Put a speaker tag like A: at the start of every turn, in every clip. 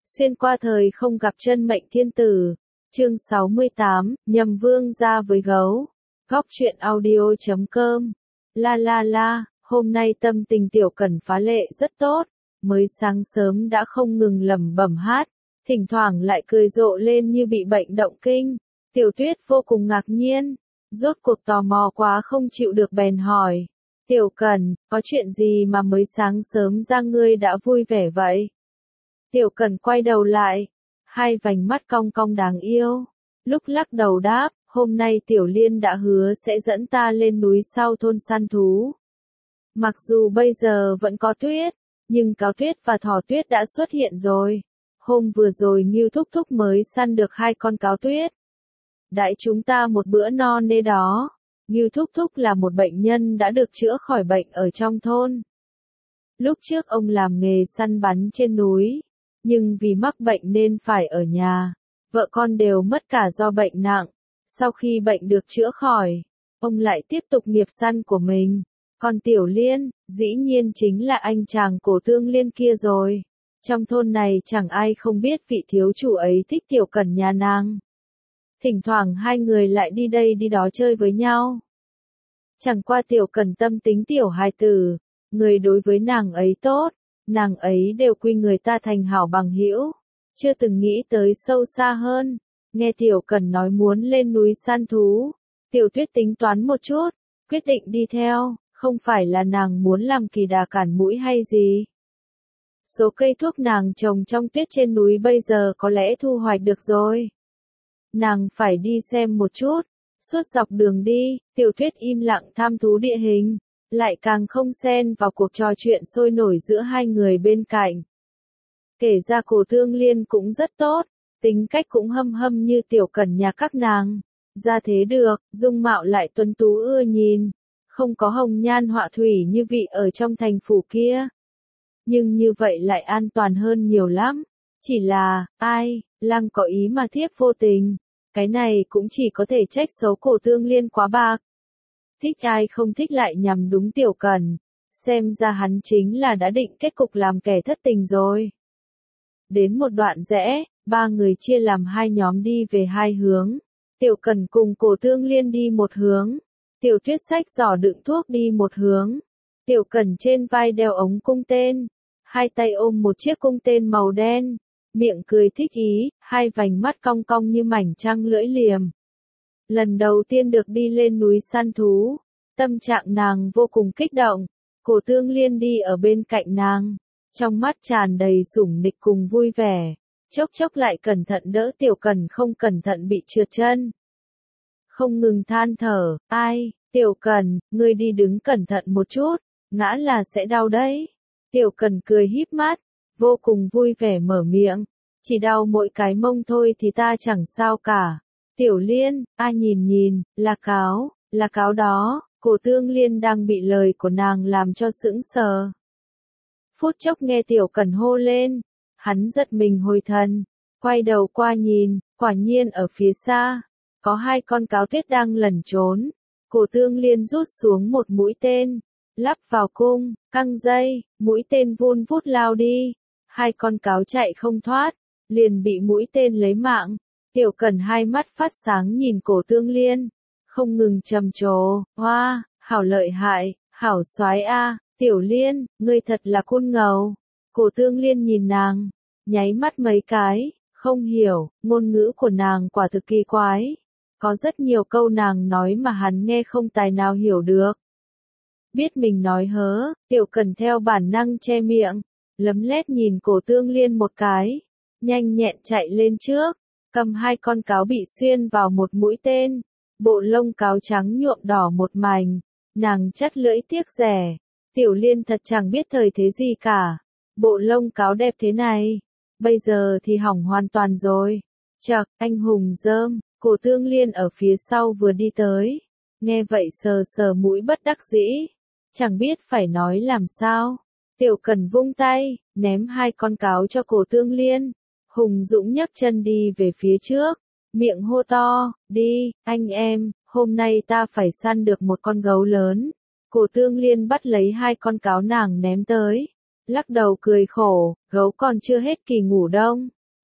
A: Xuyên qua thời không gặp chân mệnh thiên tử. Chương 68, Nhầm Vương ra với gấu. Góc truyện audio.com. La, hôm nay tâm tình Tiểu Cẩn phá lệ rất tốt, mới sáng sớm đã không ngừng lẩm bẩm hát, thỉnh thoảng lại cười rộ lên như bị bệnh động kinh. Tiểu Tuyết vô cùng ngạc nhiên, rốt cuộc tò mò quá không chịu được bèn hỏi. Tiểu Cẩn, có chuyện gì mà mới sáng sớm ra ngươi đã vui vẻ vậy? Tiểu Cẩn quay đầu lại, hai vành mắt cong cong đáng yêu, lúc lắc đầu đáp, hôm nay Tiểu Liên đã hứa sẽ dẫn ta lên núi sau thôn săn thú. Mặc dù bây giờ vẫn có tuyết, nhưng cáo tuyết và thỏ tuyết đã xuất hiện rồi. Hôm vừa rồi Ngưu Thúc Thúc mới săn được 2 con cáo tuyết. Đãi chúng ta một bữa no nê đó. Ngưu Thúc Thúc là một bệnh nhân đã được chữa khỏi bệnh ở trong thôn. Lúc trước ông làm nghề săn bắn trên núi, nhưng vì mắc bệnh nên phải ở nhà. Vợ con đều mất cả do bệnh nặng. Sau khi bệnh được chữa khỏi, ông lại tiếp tục nghiệp săn của mình. Còn Tiểu Liên, dĩ nhiên chính là anh chàng cổ Tương Liên kia rồi. Trong thôn này chẳng ai không biết vị thiếu chủ ấy thích Tiểu Cẩn nhà nàng. Thỉnh thoảng hai người lại đi đây đi đó chơi với nhau. Chẳng qua Tiểu Cẩn tâm tính tiểu hài tử, người đối với nàng ấy tốt, nàng ấy đều quy người ta thành hảo bằng hữu, chưa từng nghĩ tới sâu xa hơn. Nghe Tiểu Cẩn nói muốn lên núi săn thú, Tiểu Tuyết tính toán một chút, quyết định đi theo, không phải là nàng muốn làm kỳ đà cản mũi hay gì. Số cây thuốc nàng trồng trong tuyết trên núi bây giờ có lẽ thu hoạch được rồi. Nàng phải đi xem một chút. Suốt dọc đường đi, Tiểu Tuyết im lặng tham thú địa hình, lại càng không xen vào cuộc trò chuyện sôi nổi giữa hai người bên cạnh. Kể ra cổ Tương Liên cũng rất tốt, tính cách cũng hâm hâm như Tiểu Cẩn nhà các nàng. Ra thế được, dung mạo lại tuấn tú ưa nhìn, không có hồng nhan họa thủy như vị ở trong thành phủ kia. Nhưng như vậy lại an toàn hơn nhiều lắm. Chỉ là, Lăng có ý mà thiếp vô tình. Cái này cũng chỉ có thể trách xấu cổ Tương Liên quá bạc. Thích ai không thích lại nhằm đúng Tiểu Cẩn. Xem ra hắn chính là đã định kết cục làm kẻ thất tình rồi. Đến một đoạn rẽ, 3 người chia làm 2 nhóm đi về 2 hướng. Tiểu Cẩn cùng cổ Tương Liên đi một hướng. Tiểu Tuyết xách giỏ đựng thuốc đi một hướng. Tiểu Cẩn trên vai đeo ống cung tên, 2 tay ôm một chiếc cung tên màu đen, miệng cười thích ý, 2 vành mắt cong cong như mảnh trăng lưỡi liềm. Lần đầu tiên được đi lên núi săn thú, tâm trạng nàng vô cùng kích động. Cổ Tương Liên đi ở bên cạnh nàng, trong mắt tràn đầy sủng nịch cùng vui vẻ, chốc chốc lại cẩn thận đỡ Tiểu Cẩn không cẩn thận bị trượt chân. Không ngừng than thở, Tiểu Cẩn, ngươi đi đứng cẩn thận một chút, ngã là sẽ đau đấy. Tiểu Cẩn cười híp mắt, vô cùng vui vẻ mở miệng, chỉ đau mỗi cái mông thôi thì ta chẳng sao cả. Tiểu Liên, nhìn, là cáo đó. Cổ Tương Liên đang bị lời của nàng làm cho sững sờ. Phút chốc nghe Tiểu Cẩn hô lên, hắn giật mình hồi thần, quay đầu qua nhìn, quả nhiên ở phía xa, có 2 con cáo tuyết đang lẩn trốn. Cổ Tương Liên rút xuống một mũi tên, lắp vào cung, căng dây, mũi tên vun vút lao đi. 2 con cáo chạy không thoát, liền bị mũi tên lấy mạng. Tiểu Cẩn hai mắt phát sáng nhìn cổ Tương Liên, không ngừng trầm trồ, hoa, hảo lợi hại, hảo soái a, Tiểu Liên, ngươi thật là khôn ngầu. Cổ Tương Liên nhìn nàng, nháy mắt mấy cái, không hiểu, ngôn ngữ của nàng quả thực kỳ quái. Có rất nhiều câu nàng nói mà hắn nghe không tài nào hiểu được. Biết mình nói hớ, Tiểu Cẩn theo bản năng che miệng, lấm lét nhìn cổ Tương Liên một cái, nhanh nhẹn chạy lên trước, cầm 2 con cáo bị xuyên vào một mũi tên, bộ lông cáo trắng nhuộm đỏ một mảnh, nàng chắt lưỡi tiếc rẻ. Tiểu Liên thật chẳng biết thời thế gì cả, bộ lông cáo đẹp thế này, bây giờ thì hỏng hoàn toàn rồi. Chậc, anh hùng rơm. Cổ Tương Liên ở phía sau vừa đi tới, nghe vậy sờ sờ mũi bất đắc dĩ, chẳng biết phải nói làm sao. Tiểu Cẩn vung tay, ném 2 con cáo cho cổ Tương Liên, hùng dũng nhấc chân đi về phía trước, miệng hô to, đi, anh em, hôm nay ta phải săn được một con gấu lớn. Cổ Tương Liên bắt lấy 2 con cáo nàng ném tới, lắc đầu cười khổ, gấu còn chưa hết kỳ ngủ đông,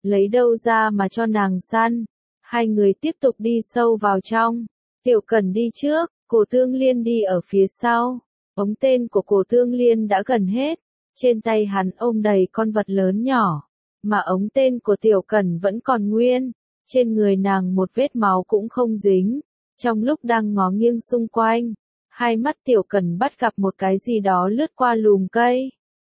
A: lấy đâu ra mà cho nàng săn. Hai người tiếp tục đi sâu vào trong. Tiểu Cần đi trước, Cổ Tương Liên đi ở phía sau. Ống tên của Cổ Tương Liên đã gần hết. Trên tay hắn ôm đầy con vật lớn nhỏ. Mà ống tên của Tiểu Cần vẫn còn nguyên. Trên người nàng một vết máu cũng không dính. Trong lúc đang ngó nghiêng xung quanh, hai mắt Tiểu Cần bắt gặp một cái gì đó lướt qua lùm cây.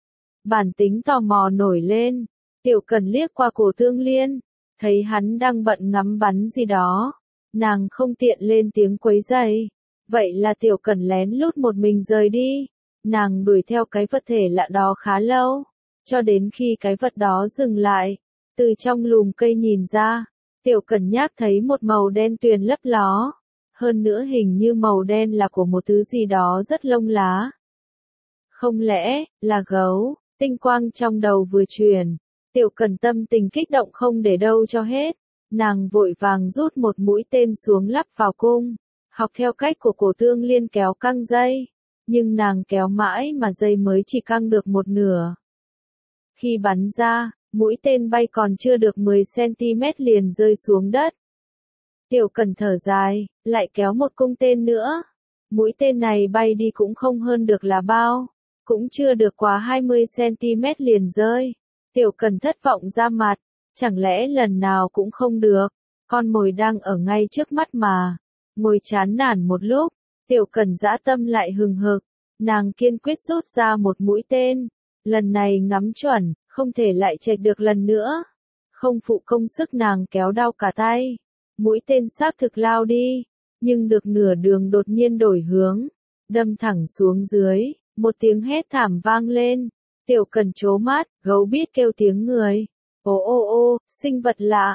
A: Bản tính tò mò nổi lên. Tiểu Cần liếc qua Cổ Tương Liên, thấy hắn đang bận ngắm bắn gì đó. Nàng không tiện lên tiếng quấy rầy. Vậy là Tiểu Cần lén lút một mình rời đi. Nàng đuổi theo cái vật thể lạ đó khá lâu, cho đến khi cái vật đó dừng lại. Từ trong lùm cây nhìn ra, Tiểu Cần Nhác thấy một màu đen tuyền lấp ló. Hơn nữa hình như màu đen là của một thứ gì đó rất lông lá. Không lẽ, là gấu? Tinh quang trong đầu vừa truyền. Tiểu Cần tâm tình kích động không để đâu cho hết. Nàng vội vàng rút một mũi tên xuống lắp vào cung. Học theo cách của Cổ Tương Liên kéo căng dây. Nhưng nàng kéo mãi mà dây mới chỉ căng được một nửa. Khi bắn ra, mũi tên bay còn chưa được 10 cm liền rơi xuống đất. Tiểu Cần thở dài, lại kéo một cung tên nữa. Mũi tên này bay đi cũng không hơn được là bao. Cũng chưa được quá 20 cm liền rơi. Tiểu Cần thất vọng ra mặt. Chẳng lẽ lần nào cũng không được. Con mồi đang ở ngay trước mắt mà. Ngồi chán nản một lúc, Tiểu Cần dã tâm lại hừng hực. Nàng kiên quyết rút ra một mũi tên. Lần này ngắm chuẩn, không thể lại chệch được lần nữa. Không phụ công sức nàng kéo đau cả tay. Mũi tên xác thực lao đi, nhưng được nửa đường đột nhiên đổi hướng, đâm thẳng xuống dưới, một tiếng hét thảm vang lên. Tiểu Cần trố mắt, gấu biết kêu tiếng người. Ô ô ô, sinh vật lạ,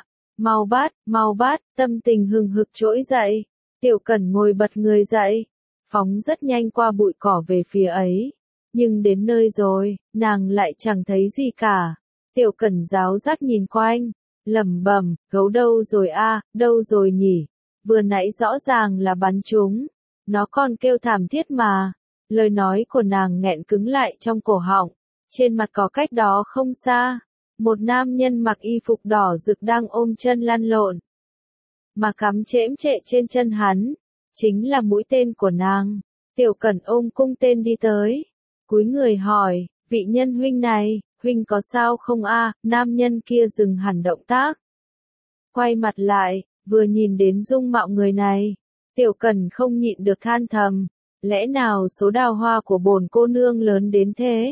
A: mau bắt, tâm tình hừng hực trỗi dậy. Tiểu Cần ngồi bật người dậy, phóng rất nhanh qua bụi cỏ về phía ấy. Nhưng đến nơi rồi, nàng lại chẳng thấy gì cả. Tiểu Cần ráo rác nhìn quanh, lẩm bẩm, gấu đâu rồi a, đâu rồi nhỉ? Vừa nãy rõ ràng là bắn trúng. Nó còn kêu thảm thiết mà. Lời nói của nàng nghẹn cứng lại trong cổ họng. Trên mặt cỏ cách đó không xa, một nam nhân mặc y phục đỏ rực đang ôm chân lăn lộn. Mà cắm chễm chệ trên chân hắn, chính là mũi tên của nàng. Tiểu Cần ôm cung tên đi tới, cúi người hỏi, vị nhân huynh này, huynh có sao không a? Nam nhân kia dừng hẳn động tác. Quay mặt lại, vừa nhìn đến dung mạo người này, Tiểu Cần không nhịn được than thầm, lẽ nào số đào hoa của bổn cô nương lớn đến thế?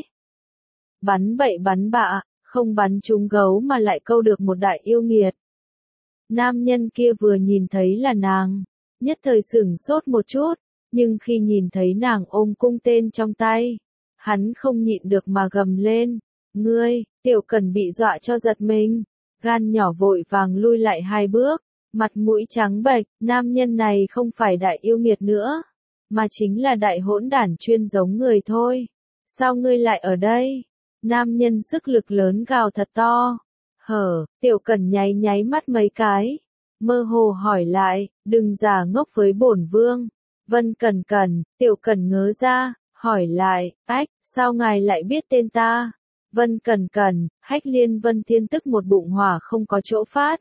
A: Bắn bậy bắn bạ, không bắn trúng gấu mà lại câu được một đại yêu nghiệt. Nam nhân kia vừa nhìn thấy là nàng, nhất thời sửng sốt một chút, nhưng khi nhìn thấy nàng ôm cung tên trong tay, hắn không nhịn được mà gầm lên, ngươi. Tiểu Cần bị dọa cho giật mình, gan nhỏ vội vàng lui lại 2 bước, mặt mũi trắng bệch. Nam nhân này không phải đại yêu nghiệt nữa, mà chính là đại hỗn đản chuyên giống người thôi. Sao ngươi lại ở đây? Nam nhân sức lực lớn gào thật to. Tiểu Cần nháy mắt mấy cái, mơ hồ hỏi lại, đừng giả ngốc với bổn vương. Vân Cần. Tiểu Cần ngớ ra, hỏi lại, ách, sao ngài lại biết tên ta? Vân Cần, Hách Liên Vân Thiên tức một bụng hỏa không có chỗ phát.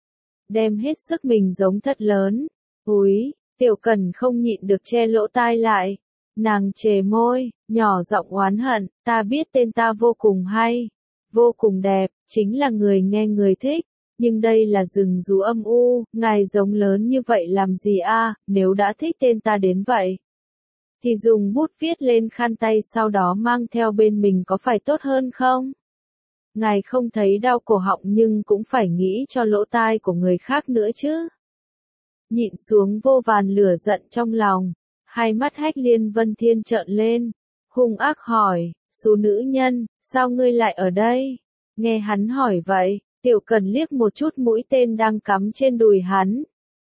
A: Đem hết sức mình giống thật lớn. Úi, Tiểu Cần không nhịn được che lỗ tai lại. Nàng chề môi, nhỏ giọng oán hận, ta biết tên ta vô cùng hay, vô cùng đẹp, chính là người nghe người thích. Nhưng đây là rừng rú âm u, ngài giống lớn như vậy làm gì a? Nếu đã thích tên ta đến vậy, thì dùng bút viết lên khăn tay sau đó mang theo bên mình có phải tốt hơn không? Ngài không thấy đau cổ họng nhưng cũng phải nghĩ cho lỗ tai của người khác nữa chứ. Nhịn xuống vô vàn lửa giận trong lòng, hai mắt Hách Liên Vân Thiên trợn lên, hung ác hỏi, số nữ nhân, sao ngươi lại ở đây? Nghe hắn hỏi vậy, Tiểu Cần liếc một chút mũi tên đang cắm trên đùi hắn.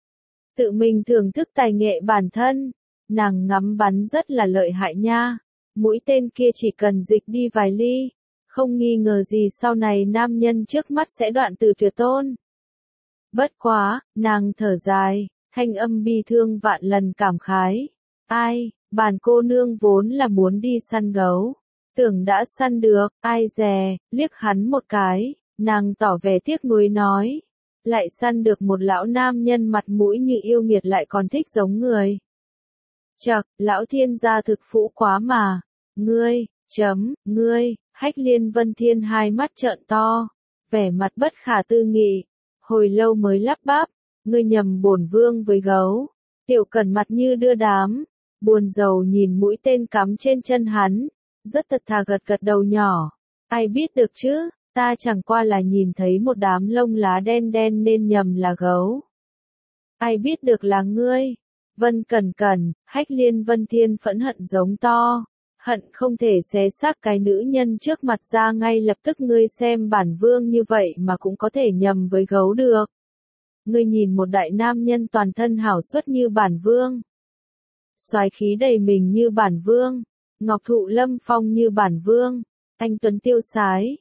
A: Tự mình thưởng thức tài nghệ bản thân, nàng ngắm bắn rất là lợi hại nha. Mũi tên kia chỉ cần dịch đi vài ly, không nghi ngờ gì sau này nam nhân trước mắt sẽ đoạn từ tuyệt tôn. Bất quá, nàng thở dài, thanh âm bi thương vạn lần cảm khái. Ai, bản cô nương vốn là muốn đi săn gấu, tưởng đã săn được, ai dè, liếc hắn một cái, Nàng tỏ vẻ tiếc nuối nói. Lại săn được một lão nam nhân mặt mũi như yêu nghiệt lại còn thích giống người. Chậc, lão thiên gia thực phũ quá mà. Ngươi, Hách Liên Vân Thiên hai mắt trợn to, vẻ mặt bất khả tư nghị, hồi lâu mới lắp bắp, ngươi nhầm bổn vương với gấu. Tiểu Cẩn mặt như đưa đám, buồn rầu nhìn mũi tên cắm trên chân hắn, rất thật thà gật gật đầu nhỏ. Ai biết được chứ, ta chẳng qua là nhìn thấy một đám lông lá đen đen nên nhầm là gấu. Ai biết được là ngươi. Vân Cẩn, Hách Liên Vân Thiên phẫn hận giống to. Hận không thể xé xác cái nữ nhân trước mặt ra ngay lập tức. Ngươi xem bản vương như vậy mà cũng có thể nhầm với gấu được. Ngươi nhìn một đại nam nhân toàn thân hảo xuất như bản vương. Soái khí đầy mình như bản vương. Ngọc thụ lâm phong như bản vương. Anh tuấn tiêu sái,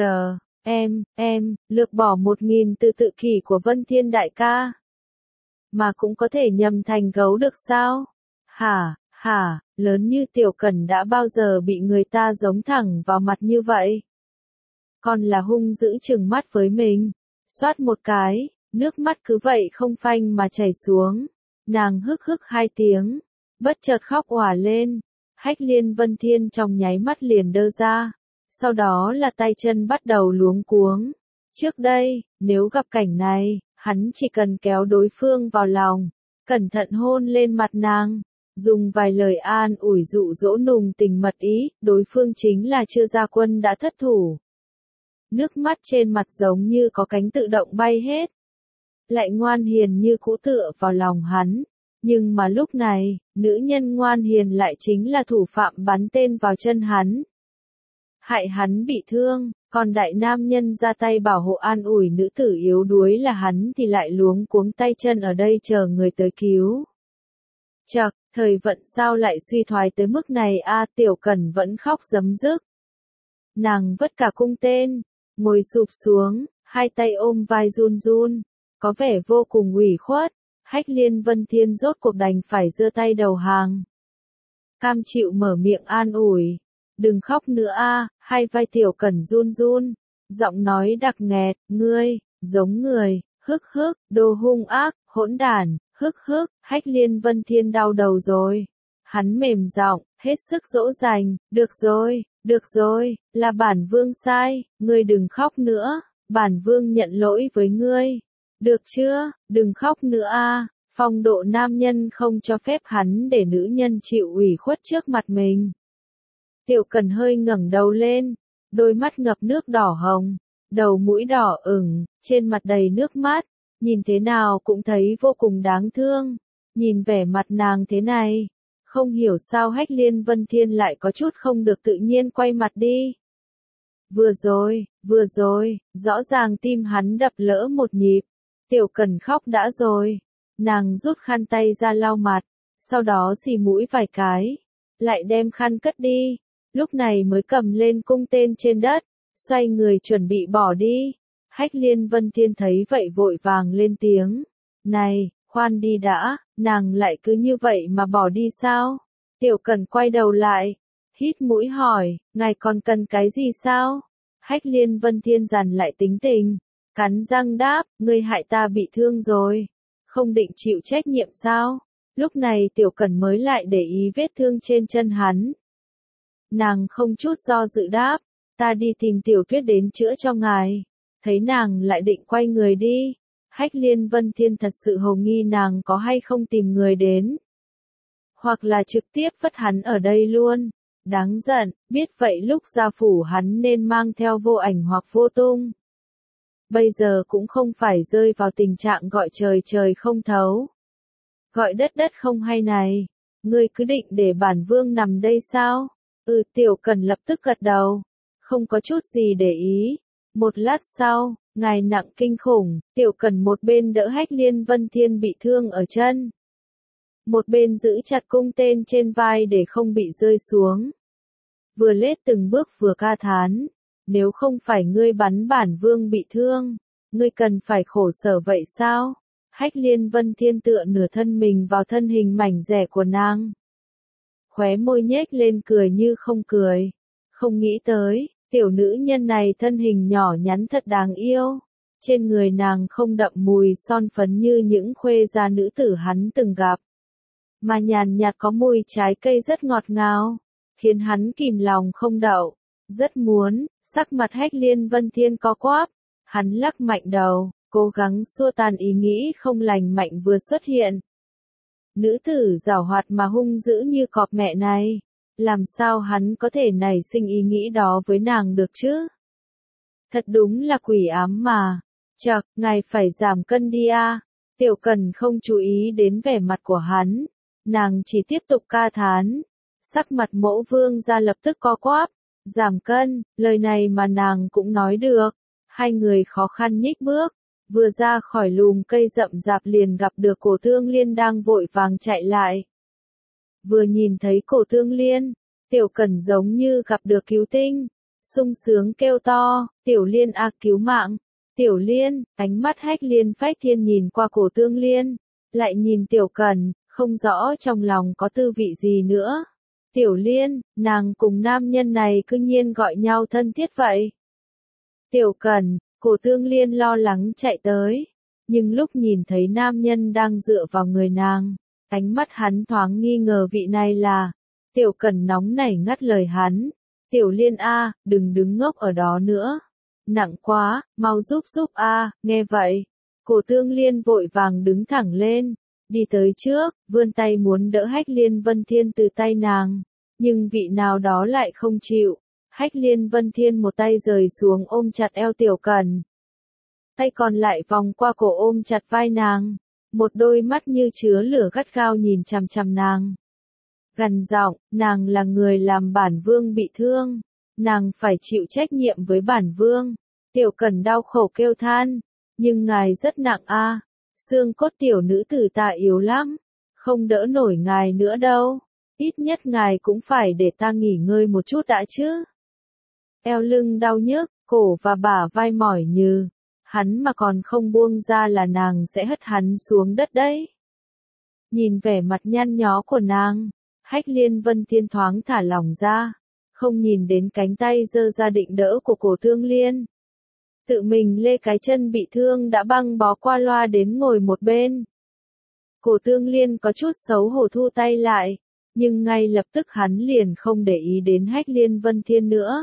A: lược bỏ 1000 từ tự kỷ của Vân Thiên đại ca. Mà cũng có thể nhầm thành gấu được sao? Hả, lớn như Tiểu Cẩn đã bao giờ bị người ta giống thẳng vào mặt như vậy? Còn là hung dữ trừng mắt với mình. Xoát một cái, nước mắt cứ vậy không phanh mà chảy xuống. Nàng hức hức 2 tiếng, bất chợt khóc òa lên. Hách Liên Vân Thiên trong nháy mắt liền đơ ra. Sau đó là tay chân bắt đầu luống cuống. Trước đây, nếu gặp cảnh này, hắn chỉ cần kéo đối phương vào lòng, cẩn thận hôn lên mặt nàng, dùng vài lời an ủi dụ dỗ nùng tình mật ý, đối phương chính là chưa ra quân đã thất thủ. Nước mắt trên mặt giống như có cánh tự động bay hết. Lại ngoan hiền như cũ tựa vào lòng hắn. Nhưng mà lúc này, nữ nhân ngoan hiền lại chính là thủ phạm bắn tên vào chân hắn. Hại hắn bị thương, còn đại nam nhân ra tay bảo hộ an ủi nữ tử yếu đuối là hắn thì lại luống cuống tay chân ở đây chờ người tới cứu. Chậc, thời vận sao lại suy thoái tới mức này a? Tiểu Cẩn vẫn khóc rấm rức. Nàng vất cả cung tên, ngồi sụp xuống, 2 tay ôm vai run run, có vẻ vô cùng ủy khuất. Hách Liên Vân Thiên rốt cuộc đành phải giơ tay đầu hàng. Cam chịu mở miệng an ủi. Đừng khóc nữa a. Hai vai Tiểu Cẩn run run, giọng nói đặc nghẹt, ngươi, giống người, đồ hung ác, hỗn đản, Hách Liên Vân Thiên đau đầu rồi. Hắn mềm giọng, hết sức dỗ dành, được rồi, là bản vương sai, ngươi đừng khóc nữa, bản vương nhận lỗi với ngươi. Được chưa, đừng khóc nữa a. Phong độ nam nhân không cho phép hắn để nữ nhân chịu ủy khuất trước mặt mình. Tiểu Cẩn hơi ngẩng đầu lên, đôi mắt ngập nước đỏ hồng, đầu mũi đỏ ửng, trên mặt đầy nước mắt, nhìn thế nào cũng thấy vô cùng đáng thương. Nhìn vẻ mặt nàng thế này, không hiểu sao Hách Liên Vân Thiên lại có chút không được tự nhiên quay mặt đi. Vừa rồi, rõ ràng tim hắn đập lỡ một nhịp. Tiểu Cẩn khóc đã rồi. Nàng rút khăn tay ra lau mặt, sau đó xì mũi vài cái, lại đem khăn cất đi. Lúc này mới cầm lên cung tên trên đất, xoay người chuẩn bị bỏ đi. Hách Liên Vân Thiên thấy vậy vội vàng lên tiếng. Này, khoan đi đã, nàng lại cứ như vậy mà bỏ đi sao? Tiểu Cẩn quay đầu lại, hít mũi hỏi, ngài còn cần cái gì sao? Hách Liên Vân Thiên dằn lại tính tình, cắn răng đáp, ngươi hại ta bị thương rồi, không định chịu trách nhiệm sao? Lúc này Tiểu Cẩn mới lại để ý vết thương trên chân hắn. Nàng không chút do dự đáp, ta đi tìm Tiểu Tuyết đến chữa cho ngài. Thấy nàng lại định quay người đi, Hách Liên Vân Thiên thật sự hồ nghi nàng có hay không tìm người đến. Hoặc là trực tiếp vứt hắn ở đây luôn. Đáng giận, biết vậy lúc ra phủ hắn nên mang theo vô ảnh hoặc vô tung. Bây giờ cũng không phải rơi vào tình trạng gọi trời trời không thấu, gọi đất đất không hay này. Ngươi cứ định để bản vương nằm đây sao? Tiểu Cẩn lập tức gật đầu, không có chút gì để ý. Một lát sau, ngài nặng kinh khủng, Tiểu Cẩn một bên đỡ Hách Liên Vân Thiên bị thương ở chân, một bên giữ chặt cung tên trên vai để không bị rơi xuống. Vừa lết từng bước vừa ca thán, nếu không phải ngươi bắn bản vương bị thương, ngươi cần phải khổ sở vậy sao? Hách Liên Vân Thiên tựa nửa thân mình vào thân hình mảnh dẻ của nàng. Khóe môi nhếch lên cười như không cười. Không nghĩ tới, Tiểu nữ nhân này thân hình nhỏ nhắn thật đáng yêu. Trên người nàng không đậm mùi son phấn như những khuê gia nữ tử hắn từng gặp, mà nhàn nhạt có mùi trái cây rất ngọt ngào, khiến hắn kìm lòng không đậu. Rất muốn, sắc mặt Hách Liên Vân Thiên co quắp, hắn lắc mạnh đầu, cố gắng xua tan ý nghĩ không lành mạnh vừa xuất hiện. Nữ tử giảo hoạt mà hung dữ như cọp mẹ này, làm sao hắn có thể nảy sinh ý nghĩ đó với nàng được chứ? Thật đúng là quỷ ám mà. Chậc, ngài phải giảm cân đi a. Tiểu Cần không chú ý đến vẻ mặt của hắn, nàng chỉ tiếp tục ca thán. Sắc mặt Mẫu Vương gia lập tức co quắp, giảm cân, lời này mà nàng cũng nói được. Hai người khó khăn nhích bước, vừa ra khỏi lùm cây rậm rạp liền gặp được Cổ Thương Liên đang vội vàng chạy lại. Vừa nhìn thấy Cổ Thương Liên, Tiểu Cần giống như gặp được cứu tinh, sung sướng kêu to, Tiểu Liên a, cứu mạng. Tiểu Liên, ánh mắt Hách Liên Phách Thiên nhìn qua Cổ Thương Liên, lại nhìn Tiểu Cần, không rõ trong lòng có tư vị gì nữa. Tiểu Liên, nàng cùng nam nhân này cư nhiên gọi nhau thân thiết vậy. Tiểu Cần, Cổ Thương Liên lo lắng chạy tới, nhưng lúc nhìn thấy nam nhân đang dựa vào người nàng, ánh mắt hắn thoáng nghi ngờ vị này là. Tiểu Cần nóng nảy ngắt lời hắn, Tiểu Liên a, đừng đứng ngốc ở đó nữa. Nặng quá, mau giúp a. Nghe vậy, Cổ Thương Liên vội vàng đứng thẳng lên, đi tới trước, vươn tay muốn đỡ Hách Liên Vân Thiên từ tay nàng, nhưng vị nào đó lại không chịu. Hách Liên Vân Thiên một tay rời xuống ôm chặt eo Tiểu Cần, tay còn lại vòng qua cổ ôm chặt vai nàng, một đôi mắt như chứa lửa gắt gao nhìn chằm chằm nàng. Gằn giọng, nàng là người làm bản vương bị thương, nàng phải chịu trách nhiệm với bản vương. Tiểu Cần đau khổ kêu than, nhưng ngài rất nặng a, xương cốt tiểu nữ tử ta yếu lắm, không đỡ nổi ngài nữa đâu, ít nhất ngài cũng phải để ta nghỉ ngơi một chút đã chứ. Eo lưng đau nhức, cổ và bả vai mỏi nhừ, hắn mà còn không buông ra là nàng sẽ hất hắn xuống đất đấy. Nhìn vẻ mặt nhăn nhó của nàng, Hách Liên Vân Thiên thoáng thả lỏng ra, không nhìn đến cánh tay giơ ra định đỡ của Cổ Thương Liên. Tự mình lê cái chân bị thương đã băng bó qua loa đến ngồi một bên. Cổ Thương Liên có chút xấu hổ thu tay lại, nhưng ngay lập tức hắn liền không để ý đến Hách Liên Vân Thiên nữa.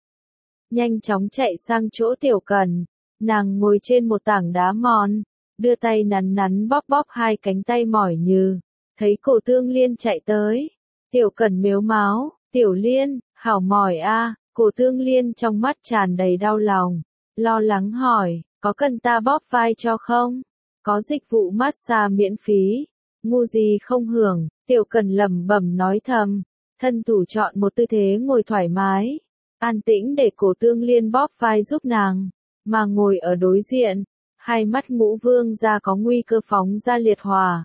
A: Nhanh chóng chạy sang chỗ Tiểu Cần, nàng ngồi trên một tảng đá mòn, đưa tay nắn nắn bóp bóp hai cánh tay mỏi nhừ, thấy Cổ Thương Liên chạy tới. Tiểu Cần mếu máo, Tiểu Liên, hảo mỏi a. Cổ Thương Liên trong mắt tràn đầy đau lòng, lo lắng hỏi, có cần ta bóp vai cho không? Có dịch vụ massage miễn phí, ngu gì không hưởng. Tiểu Cần lẩm bẩm nói thầm, thân thủ chọn một tư thế ngồi thoải mái, an tĩnh để Cổ Thương Liên bóp vai giúp nàng, mà ngồi ở đối diện, hai mắt Ngũ Vương gia có nguy cơ phóng ra liệt hỏa.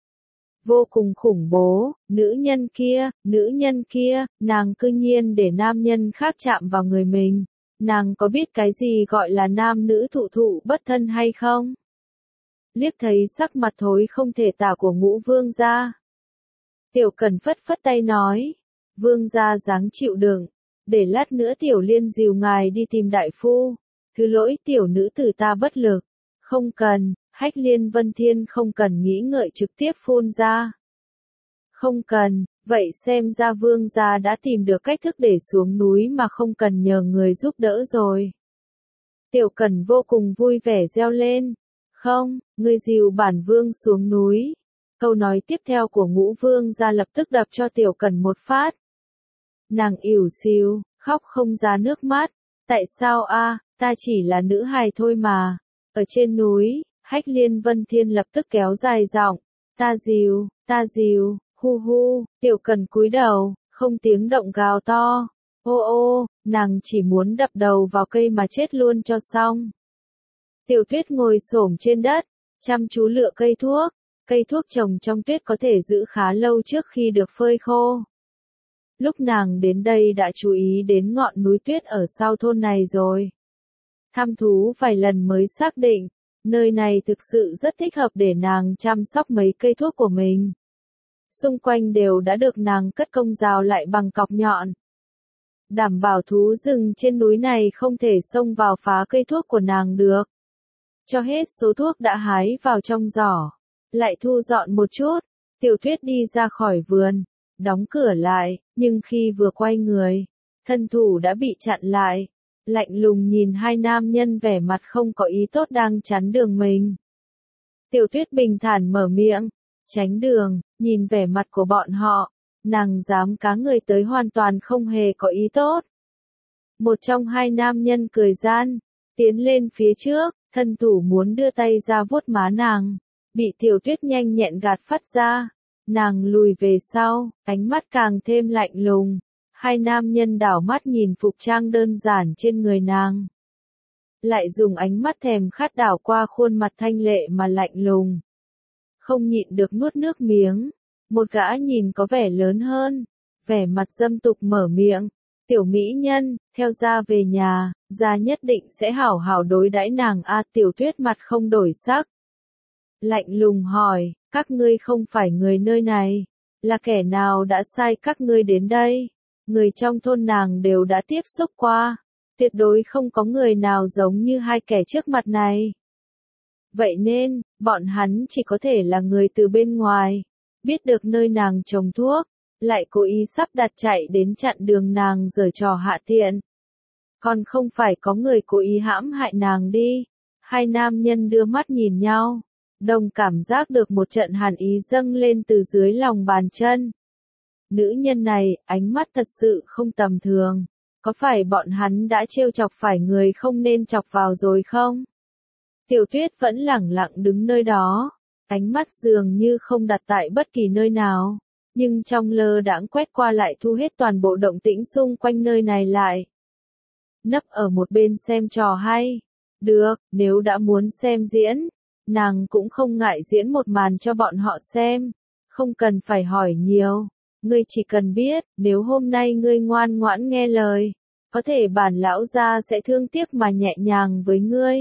A: Vô cùng khủng bố, nữ nhân kia, nàng cư nhiên để nam nhân khác chạm vào người mình, nàng có biết cái gì gọi là nam nữ thụ thụ bất thân hay không? Liếc thấy sắc mặt thối không thể tả của Ngũ Vương gia, Tiểu Cần phất phất tay nói, Vương gia dáng chịu đựng, để lát nữa Tiểu Liên dìu ngài đi tìm đại phu, thứ lỗi tiểu nữ tử ta bất lực. Không cần. Hách Liên Vân Thiên không cần nghĩ ngợi trực tiếp phun ra. Không cần, vậy xem ra vương gia đã tìm được cách thức để xuống núi mà không cần nhờ người giúp đỡ rồi. Tiểu Cần vô cùng vui vẻ reo lên. Không, ngươi dìu bản vương xuống núi. Câu nói tiếp theo của Ngũ Vương gia lập tức đập cho Tiểu Cần một phát. Nàng ỉu xìu, khóc không ra nước mắt. Tại sao a? Ta chỉ là nữ hài thôi mà. Ở trên núi. Hách Liên Vân Thiên lập tức kéo dài giọng, ta dìu, hu hu. Tiểu Cần cúi đầu, không tiếng động gào to, ô ô, nàng chỉ muốn đập đầu vào cây mà chết luôn cho xong. Tiểu Tuyết ngồi xổm trên đất, chăm chú lựa cây thuốc trồng trong tuyết có thể giữ khá lâu trước khi được phơi khô. Lúc nàng đến đây đã chú ý đến ngọn núi tuyết ở sau thôn này rồi. Thăm thú vài lần mới xác định, nơi này thực sự rất thích hợp để nàng chăm sóc mấy cây thuốc của mình. Xung quanh đều đã được nàng cất công rào lại bằng cọc nhọn. đảm bảo thú rừng trên núi này không thể xông vào phá cây thuốc của nàng được. Cho hết số thuốc đã hái vào trong giỏ, lại thu dọn một chút, Tiểu Tuyết đi ra khỏi vườn, đóng cửa lại, nhưng khi vừa quay người, thân thủ đã bị chặn lại, lạnh lùng nhìn hai nam nhân vẻ mặt không có ý tốt đang chắn đường mình. Tiểu Tuyết bình thản mở miệng, tránh đường, nhìn vẻ mặt của bọn họ, nàng dám cá người tới hoàn toàn không hề có ý tốt. Một trong hai nam nhân cười gian, tiến lên phía trước, thân thủ muốn đưa tay ra vuốt má nàng, bị Tiểu Tuyết nhanh nhẹn gạt phắt ra, nàng lùi về sau, ánh mắt càng thêm lạnh lùng. Hai nam nhân đảo mắt nhìn phục trang đơn giản trên người nàng, lại dùng ánh mắt thèm khát đảo qua khuôn mặt thanh lệ mà lạnh lùng. Không nhịn được nuốt nước miếng, một gã nhìn có vẻ lớn hơn, vẻ mặt dâm tục mở miệng, tiểu mỹ nhân, theo gia về nhà, gia nhất định sẽ hảo hảo đối đãi nàng. Tiểu Tuyết mặt không đổi sắc, lạnh lùng hỏi, các ngươi không phải người nơi này, là kẻ nào đã sai các ngươi đến đây? Người trong thôn nàng đều đã tiếp xúc qua, tuyệt đối không có người nào giống như hai kẻ trước mặt này. Vậy nên, bọn hắn chỉ có thể là người từ bên ngoài, biết được nơi nàng trồng thuốc, lại cố ý sắp đặt chạy đến chặn đường nàng giở trò hạ tiện. Còn không phải có người cố ý hãm hại nàng đi. Hai nam nhân đưa mắt nhìn nhau, đồng cảm giác được một trận hàn ý dâng lên từ dưới lòng bàn chân. Nữ nhân này, ánh mắt thật sự không tầm thường. Có phải bọn hắn đã trêu chọc phải người không nên chọc vào rồi không? Tiểu Tuyết vẫn lẳng lặng đứng nơi đó, ánh mắt dường như không đặt tại bất kỳ nơi nào, nhưng trong lơ đãng quét qua lại thu hết toàn bộ động tĩnh xung quanh nơi này lại. Nấp ở một bên xem trò hay. Được, nếu đã muốn xem diễn, nàng cũng không ngại diễn một màn cho bọn họ xem. Không cần phải hỏi nhiều. Ngươi chỉ cần biết, nếu hôm nay ngươi ngoan ngoãn nghe lời, có thể bản lão gia sẽ thương tiếc mà nhẹ nhàng với ngươi.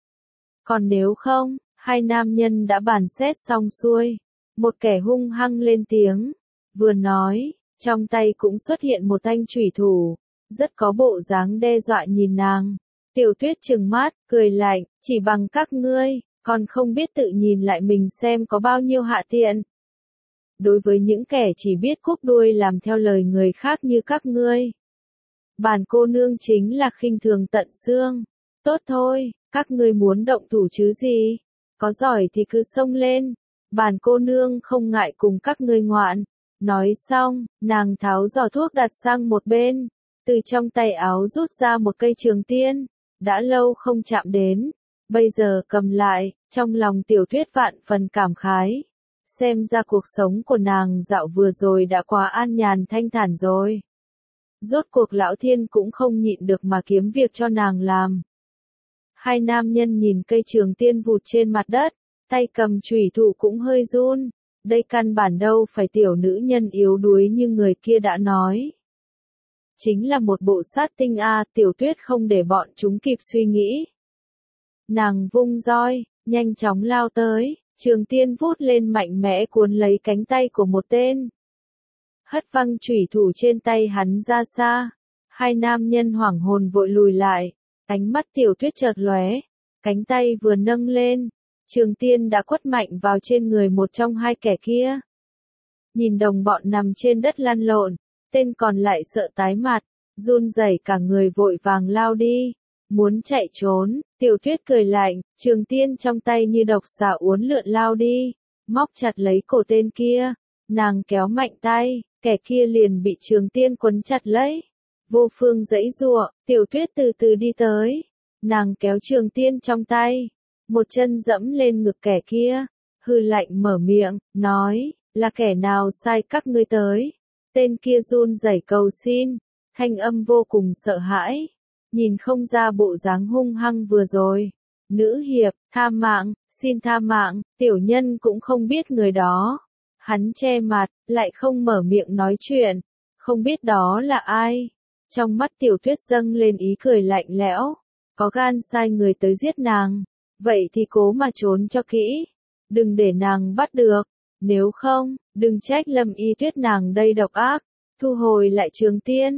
A: Còn nếu không, hai nam nhân đã bàn xét xong xuôi. Một kẻ hung hăng lên tiếng, vừa nói, trong tay cũng xuất hiện một thanh chủy thủ, rất có bộ dáng đe dọa nhìn nàng. Tiểu Tuyết trừng mắt, cười lạnh, chỉ bằng các ngươi, còn không biết tự nhìn lại mình xem có bao nhiêu hạ tiện. Đối với những kẻ chỉ biết cúp đuôi làm theo lời người khác như các ngươi, bản cô nương chính là khinh thường tận xương. Tốt thôi, các ngươi muốn động thủ chứ gì? Có giỏi thì cứ xông lên, bản cô nương không ngại cùng các ngươi ngoạn. Nói xong, nàng tháo giỏ thuốc đặt sang một bên, từ trong tay áo rút ra một cây trường tiên, đã lâu không chạm đến, bây giờ cầm lại, trong lòng Tiểu Tuyết vạn phần cảm khái. Xem ra cuộc sống của nàng dạo vừa rồi đã quá an nhàn thanh thản rồi. Rốt cuộc lão thiên cũng không nhịn được mà kiếm việc cho nàng làm. Hai nam nhân nhìn cây trường tiên vụt trên mặt đất, tay cầm chủy thủ cũng hơi run. Đây căn bản đâu phải tiểu nữ nhân yếu đuối như người kia đã nói. Chính là một bộ sát tinh. Tiểu Tuyết không để bọn chúng kịp suy nghĩ. Nàng vung roi, nhanh chóng lao tới, trường tiên vút lên mạnh mẽ cuốn lấy cánh tay của một tên. Hất văng chủy thủ trên tay hắn ra xa. Hai nam nhân hoảng hồn vội lùi lại, ánh mắt Tiểu Tuyết chợt lóe, cánh tay vừa nâng lên, trường tiên đã quất mạnh vào trên người một trong hai kẻ kia. Nhìn đồng bọn nằm trên đất lăn lộn, tên còn lại sợ tái mặt, run rẩy cả người vội vàng lao đi, muốn chạy trốn. Tiểu Tuyết cười lạnh, trường tiên trong tay như độc xà uốn lượn lao đi, móc chặt lấy cổ tên kia, nàng kéo mạnh tay, kẻ kia liền bị trường tiên quấn chặt lấy. Vô phương giãy giụa, Tiểu Tuyết từ từ đi tới, nàng kéo trường tiên trong tay, một chân dẫm lên ngực kẻ kia, hừ lạnh mở miệng, nói, là kẻ nào sai các ngươi tới? Tên kia run rẩy cầu xin, thanh âm vô cùng sợ hãi, nhìn không ra bộ dáng hung hăng vừa rồi. Nữ hiệp, tha mạng, xin tha mạng. Tiểu nhân cũng không biết người đó. Hắn che mặt, lại không mở miệng nói chuyện, không biết đó là ai. Trong mắt Tiểu Tuyết dâng lên ý cười lạnh lẽo, có gan sai người tới giết nàng, vậy thì cố mà trốn cho kỹ, đừng để nàng bắt được, nếu không, đừng trách Lâm Y Tuyết nàng đây độc ác. Thu hồi lại trường tiên,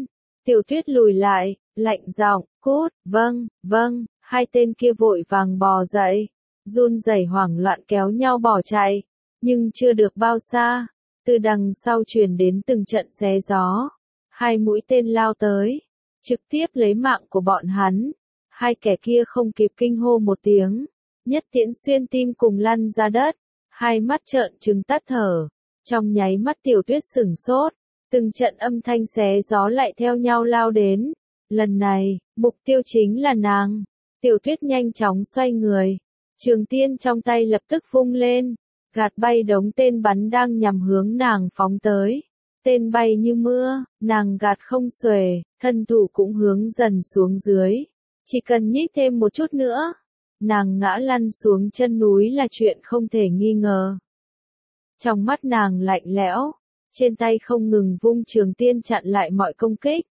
A: Tiểu Tuyết lùi lại, lạnh giọng, cút, vâng, vâng, hai tên kia vội vàng bò dậy, run rẩy hoảng loạn kéo nhau bỏ chạy, nhưng chưa được bao xa, từ đằng sau truyền đến từng trận xé gió, hai mũi tên lao tới, trực tiếp lấy mạng của bọn hắn, hai kẻ kia không kịp kinh hô một tiếng, nhất tiễn xuyên tim cùng lăn ra đất, hai mắt trợn trừng tắt thở, trong nháy mắt Tiểu Tuyết sửng sốt. Từng trận âm thanh xé gió lại theo nhau lao đến. Lần này, mục tiêu chính là nàng. Tiểu Tuyết nhanh chóng xoay người. Trường tiên trong tay lập tức vung lên. Gạt bay đống tên bắn đang nhằm hướng nàng phóng tới. Tên bay như mưa, nàng gạt không xuể, thân thủ cũng hướng dần xuống dưới. Chỉ cần nhích thêm một chút nữa, nàng ngã lăn xuống chân núi là chuyện không thể nghi ngờ. Trong mắt nàng lạnh lẽo. Trên tay không ngừng vung trường tiên chặn lại mọi công kích.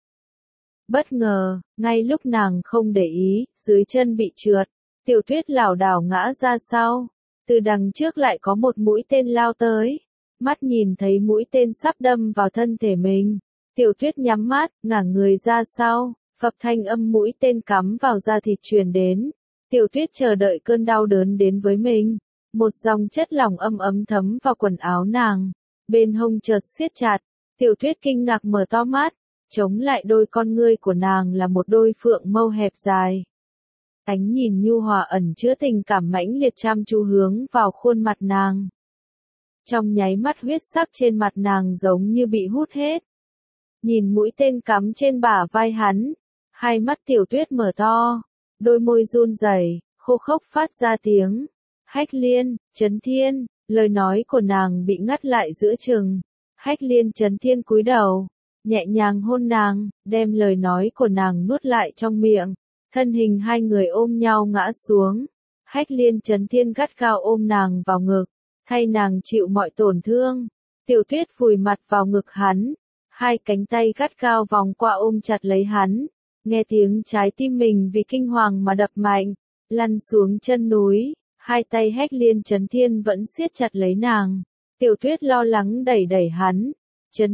A: Bất ngờ, ngay lúc nàng không để ý, dưới chân bị trượt, Tiểu Tuyết lảo đảo ngã ra sau. Từ đằng trước lại có một mũi tên lao tới. Mắt nhìn thấy mũi tên sắp đâm vào thân thể mình. Tiểu Tuyết nhắm mắt, ngả người ra sau, phập thanh âm mũi tên cắm vào da thịt truyền đến. Tiểu Tuyết chờ đợi cơn đau đớn đến với mình. Một dòng chất lỏng âm ấm thấm vào quần áo nàng. Bên hông chợt siết chặt, Tiểu Tuyết kinh ngạc mở to mắt, chống lại đôi con ngươi của nàng là một đôi phượng mâu hẹp dài. Ánh nhìn nhu hòa ẩn chứa tình cảm mãnh liệt chăm chú hướng vào khuôn mặt nàng. Trong nháy mắt huyết sắc trên mặt nàng giống như bị hút hết. Nhìn mũi tên cắm trên bả vai hắn, hai mắt Tiểu Tuyết mở to, đôi môi run rẩy, khô khốc phát ra tiếng. Hách Liên, Chấn Thiên. Lời nói của nàng bị ngắt lại giữa chừng. Hách Liên Chấn Thiên cúi đầu, nhẹ nhàng hôn nàng, đem lời nói của nàng nuốt lại trong miệng. Thân hình hai người ôm nhau ngã xuống. Hách Liên Chấn Thiên gắt gao ôm nàng vào ngực, thay nàng chịu mọi tổn thương. Tiểu Tuyết vùi mặt vào ngực hắn, hai cánh tay gắt gao vòng qua ôm chặt lấy hắn. Nghe tiếng trái tim mình vì kinh hoàng mà đập mạnh, lăn xuống chân núi. Hai tay Hách Liên Chấn Thiên vẫn siết chặt lấy nàng. Tiểu Tuyết lo lắng đẩy đẩy hắn. Chấn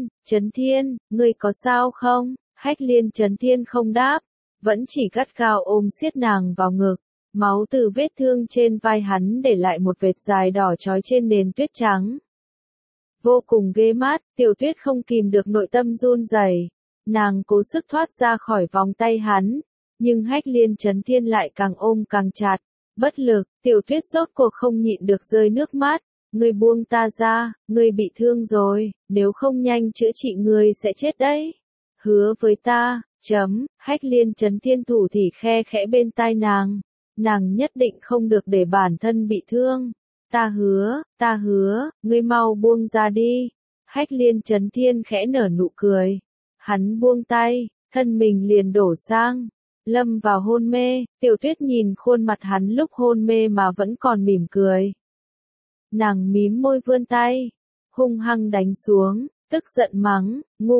A: Thiên, ngươi có sao không? Hách Liên Chấn Thiên không đáp, vẫn chỉ gắt gao ôm siết nàng vào ngực. Máu từ vết thương trên vai hắn để lại một vệt dài đỏ chói trên nền tuyết trắng. Vô cùng ghê mắt, Tiểu Tuyết không kìm được nội tâm run rẩy. Nàng cố sức thoát ra khỏi vòng tay hắn, nhưng Hách Liên Chấn Thiên lại càng ôm càng chặt. Bất lực, Tiểu Tuyết rốt cuộc không nhịn được rơi nước mắt. Ngươi buông ta ra, ngươi bị thương rồi, nếu không nhanh chữa trị ngươi sẽ chết đấy. Hứa với ta, Hách Liên Chấn Thiên thủ thì khe khẽ bên tai nàng. Nàng nhất định không được để bản thân bị thương. Ta hứa, ngươi mau buông ra đi. Hách Liên Chấn Thiên khẽ nở nụ cười. Hắn buông tay, thân mình liền đổ sang. Lâm vào hôn mê, Tiểu Tuyết nhìn khuôn mặt hắn lúc hôn mê mà vẫn còn mỉm cười. Nàng mím môi vươn tay, hung hăng đánh xuống, tức giận mắng,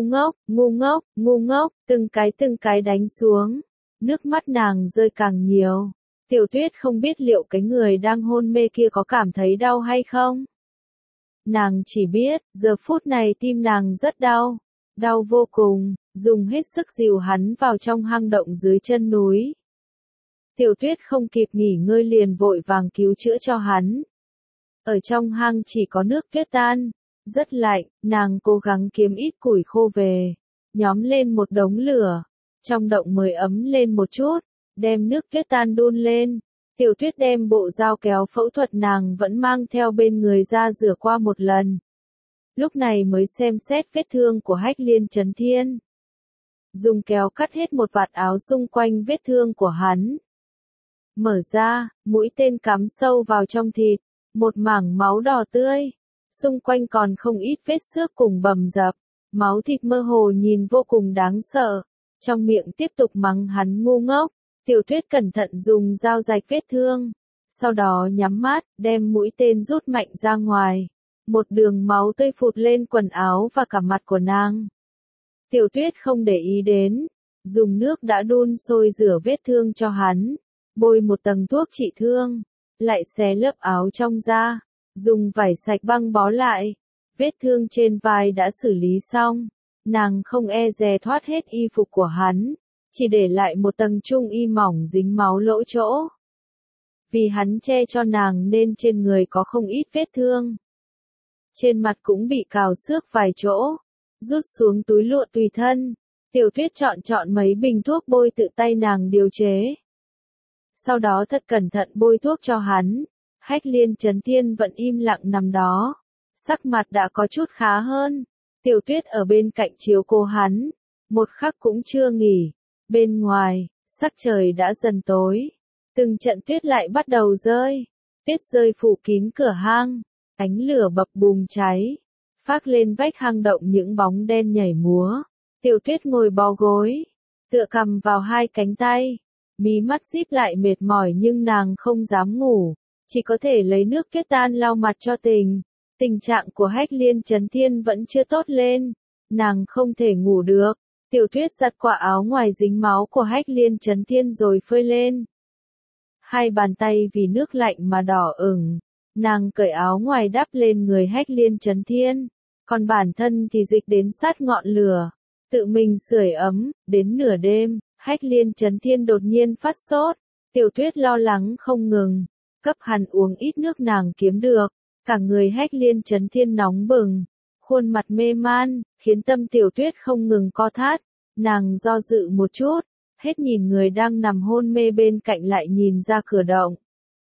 A: ngu ngốc, từng cái đánh xuống. Nước mắt nàng rơi càng nhiều. Tiểu Tuyết không biết liệu cái người đang hôn mê kia có cảm thấy đau hay không. Nàng chỉ biết, giờ phút này tim nàng rất đau. Đau vô cùng, dùng hết sức dìu hắn vào trong hang động dưới chân núi. Tiểu Tuyết không kịp nghỉ ngơi liền vội vàng cứu chữa cho hắn. Ở trong hang chỉ có nước tuyết tan, rất lạnh, nàng cố gắng kiếm ít củi khô về, nhóm lên một đống lửa, trong động mới ấm lên một chút, đem nước tuyết tan đun lên. Tiểu Tuyết đem bộ dao kéo phẫu thuật nàng vẫn mang theo bên người ra rửa qua một lần. Lúc này mới xem xét vết thương của Hách Liên Chấn Thiên. Dùng kéo cắt hết một vạt áo xung quanh vết thương của hắn. Mở ra, mũi tên cắm sâu vào trong thịt, một mảng máu đỏ tươi. Xung quanh còn không ít vết xước cùng bầm dập, máu thịt mơ hồ nhìn vô cùng đáng sợ. Trong miệng tiếp tục mắng hắn ngu ngốc. Tiểu Tuyết cẩn thận dùng dao rạch vết thương. Sau đó nhắm mắt, đem mũi tên rút mạnh ra ngoài. Một đường máu tươi phụt lên quần áo và cả mặt của nàng. Tiểu Tuyết không để ý đến, dùng nước đã đun sôi rửa vết thương cho hắn, bôi một tầng thuốc trị thương, lại xé lớp áo trong ra, dùng vải sạch băng bó lại. Vết thương trên vai đã xử lý xong, nàng không e dè thoát hết y phục của hắn, chỉ để lại một tầng trung y mỏng dính máu lỗ chỗ. Vì hắn che cho nàng nên trên người có không ít vết thương. Trên mặt cũng bị cào xước vài chỗ, rút xuống túi lụa tùy thân. Tiểu Tuyết chọn mấy bình thuốc bôi tự tay nàng điều chế. Sau đó thật cẩn thận bôi thuốc cho hắn. Hách Liên Chấn Thiên vẫn im lặng nằm đó. Sắc mặt đã có chút khá hơn. Tiểu Tuyết ở bên cạnh chiếu cố hắn. Một khắc cũng chưa nghỉ. Bên ngoài, sắc trời đã dần tối. Từng trận tuyết lại bắt đầu rơi. Tuyết rơi phủ kín cửa hang. Ánh lửa bập bùng cháy. Phác lên vách hang động những bóng đen nhảy múa. Tiểu Tuyết ngồi bó gối. Tựa cằm vào hai cánh tay. Mí mắt díp lại mệt mỏi nhưng nàng không dám ngủ. Chỉ có thể lấy nước tuyết tan lau mặt cho tình. Tình trạng của Hách Liên Chấn Thiên vẫn chưa tốt lên. Nàng không thể ngủ được. Tiểu Tuyết giặt quả áo ngoài dính máu của Hách Liên Chấn Thiên rồi phơi lên. Hai bàn tay vì nước lạnh mà đỏ ửng. Nàng cởi áo ngoài đắp lên người Hách Liên Chấn Thiên. Còn bản thân thì dịch đến sát ngọn lửa. Tự mình sưởi ấm. Đến nửa đêm, Hách Liên Chấn Thiên đột nhiên phát sốt. Tiểu Tuyết lo lắng không ngừng. Cấp hắn uống ít nước nàng kiếm được. Cả người Hách Liên Chấn Thiên nóng bừng. Khuôn mặt mê man, khiến tâm Tiểu Tuyết không ngừng co thắt. Nàng do dự một chút. Hết nhìn người đang nằm hôn mê bên cạnh lại nhìn ra cửa động.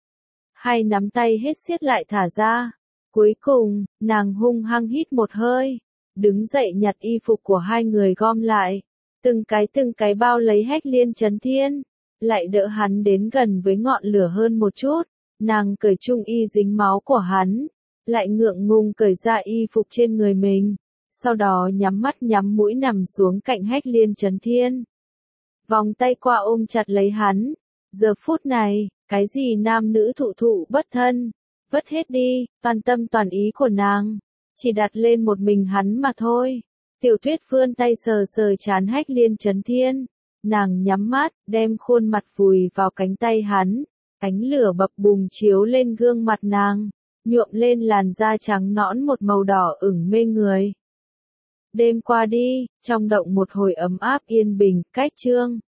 A: Hai nắm tay hết siết lại thả ra. Cuối cùng, nàng hung hăng hít một hơi. Đứng dậy nhặt y phục của hai người gom lại. Từng cái bao lấy Hách Liên Chấn Thiên. Lại đỡ hắn đến gần với ngọn lửa hơn một chút. Nàng cởi trung y dính máu của hắn. Lại ngượng ngùng cởi ra y phục trên người mình. Sau đó nhắm mắt nhắm mũi nằm xuống cạnh Hách Liên Chấn Thiên. Vòng tay qua ôm chặt lấy hắn. Giờ phút này, cái gì nam nữ thụ bất thân. Vứt hết đi, toàn tâm toàn ý của nàng. Chỉ đặt lên một mình hắn mà thôi. Tiểu Tuyết vươn tay sờ trán Hách Liên Chấn Thiên. Nàng nhắm mắt, đem khuôn mặt vùi vào cánh tay hắn. Ánh lửa bập bùng chiếu lên gương mặt nàng. Nhuộm lên làn da trắng nõn một màu đỏ ửng mê người. Đêm qua đi, trong động một hồi ấm áp yên bình, cách chương.